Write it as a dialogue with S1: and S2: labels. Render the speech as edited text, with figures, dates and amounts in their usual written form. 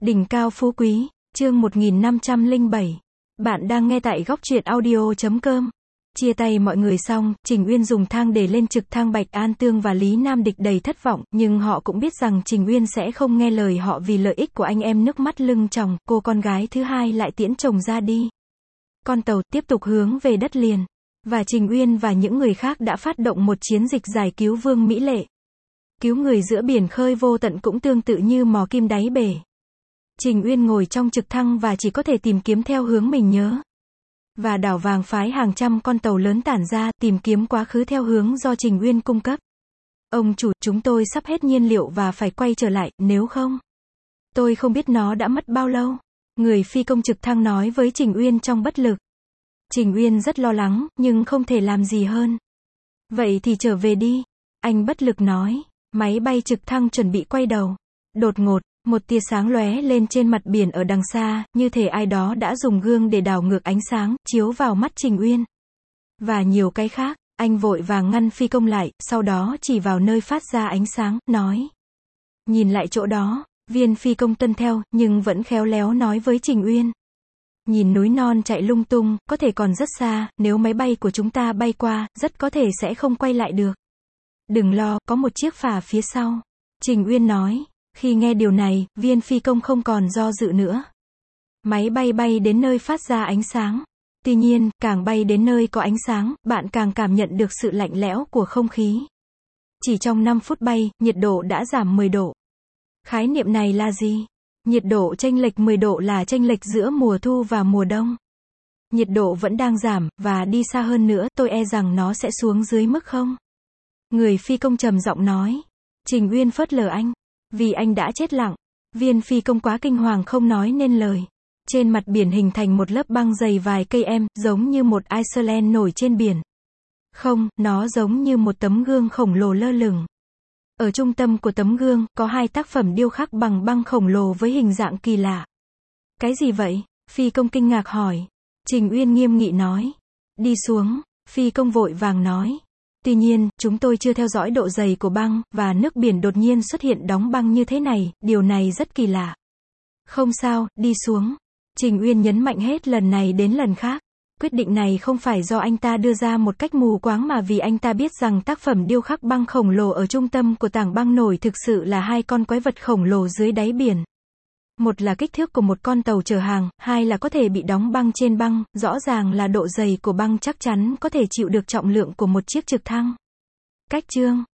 S1: Đỉnh cao phú quý, chương 1507. Bạn đang nghe tại góc truyện audio.com. Chia tay mọi người xong, Trình Uyên dùng thang để lên trực thăng. Bạch An Tương và Lý Nam Địch đầy thất vọng, nhưng họ cũng biết rằng Trình Uyên sẽ không nghe lời họ vì lợi ích của anh em. Nước mắt lưng tròng, cô con gái thứ hai lại tiễn chồng ra đi. Con tàu tiếp tục hướng về đất liền. Và Trình Uyên và những người khác đã phát động một chiến dịch giải cứu Vương Mỹ Lệ. Cứu người giữa biển khơi vô tận cũng tương tự như mò kim đáy bể. Trình Uyên ngồi trong trực thăng và chỉ có thể tìm kiếm theo hướng mình nhớ. Và đảo vàng phái hàng trăm con tàu lớn tản ra, tìm kiếm quá khứ theo hướng do Trình Uyên cung cấp. Ông chủ, chúng tôi sắp hết nhiên liệu và phải quay trở lại, nếu không. Tôi không biết nó đã mất bao lâu. Người phi công trực thăng nói với Trình Uyên trong bất lực. Trình Uyên rất lo lắng, nhưng không thể làm gì hơn. Vậy thì trở về đi. Anh bất lực nói. Máy bay trực thăng chuẩn bị quay đầu. Đột ngột, một tia sáng lóe lên trên mặt biển ở đằng xa, như thể ai đó đã dùng gương để đảo ngược ánh sáng, chiếu vào mắt Trình Uyên. Và nhiều cái khác, anh vội vàng ngăn phi công lại, sau đó chỉ vào nơi phát ra ánh sáng, nói. Nhìn lại chỗ đó, viên phi công tuân theo, nhưng vẫn khéo léo nói với Trình Uyên. Nhìn núi non chạy lung tung, có thể còn rất xa, nếu máy bay của chúng ta bay qua, rất có thể sẽ không quay lại được. Đừng lo, có một chiếc phà phía sau. Trình Uyên nói. Khi nghe điều này, viên phi công không còn do dự nữa. Máy bay bay đến nơi phát ra ánh sáng. Tuy nhiên, càng bay đến nơi có ánh sáng, bạn càng cảm nhận được sự lạnh lẽo của không khí. Chỉ trong 5 phút bay, nhiệt độ đã giảm 10 độ. Khái niệm này là gì? Nhiệt độ chênh lệch 10 độ là chênh lệch giữa mùa thu và mùa đông. Nhiệt độ vẫn đang giảm, và đi xa hơn nữa, tôi e rằng nó sẽ xuống dưới mức không. Người phi công trầm giọng nói. Trình Uyên phớt lờ anh. Vì anh đã chết lặng. Viên phi công quá kinh hoàng không nói nên lời. Trên mặt biển hình thành một lớp băng dày vài cây em, giống như một Iceland nổi trên biển. Không, nó giống như một tấm gương khổng lồ lơ lửng. Ở trung tâm của tấm gương, có 2 tác phẩm điêu khắc bằng băng khổng lồ với hình dạng kỳ lạ. Cái gì vậy? Phi công kinh ngạc hỏi. Trình Uyên nghiêm nghị nói. Đi xuống. Phi công vội vàng nói. Tuy nhiên, chúng tôi chưa theo dõi độ dày của băng, và nước biển đột nhiên xuất hiện đóng băng như thế này, điều này rất kỳ lạ. Không sao, đi xuống. Trình Uyên nhấn mạnh hết lần này đến lần khác. Quyết định này không phải do anh ta đưa ra một cách mù quáng mà vì anh ta biết rằng tác phẩm điêu khắc băng khổng lồ ở trung tâm của tảng băng nổi thực sự là 2 con quái vật khổng lồ dưới đáy biển. Một là kích thước của một con tàu chở hàng, 2 là có thể bị đóng băng trên băng, rõ ràng là độ dày của băng chắc chắn có thể chịu được trọng lượng của một chiếc trực thăng. Cách chương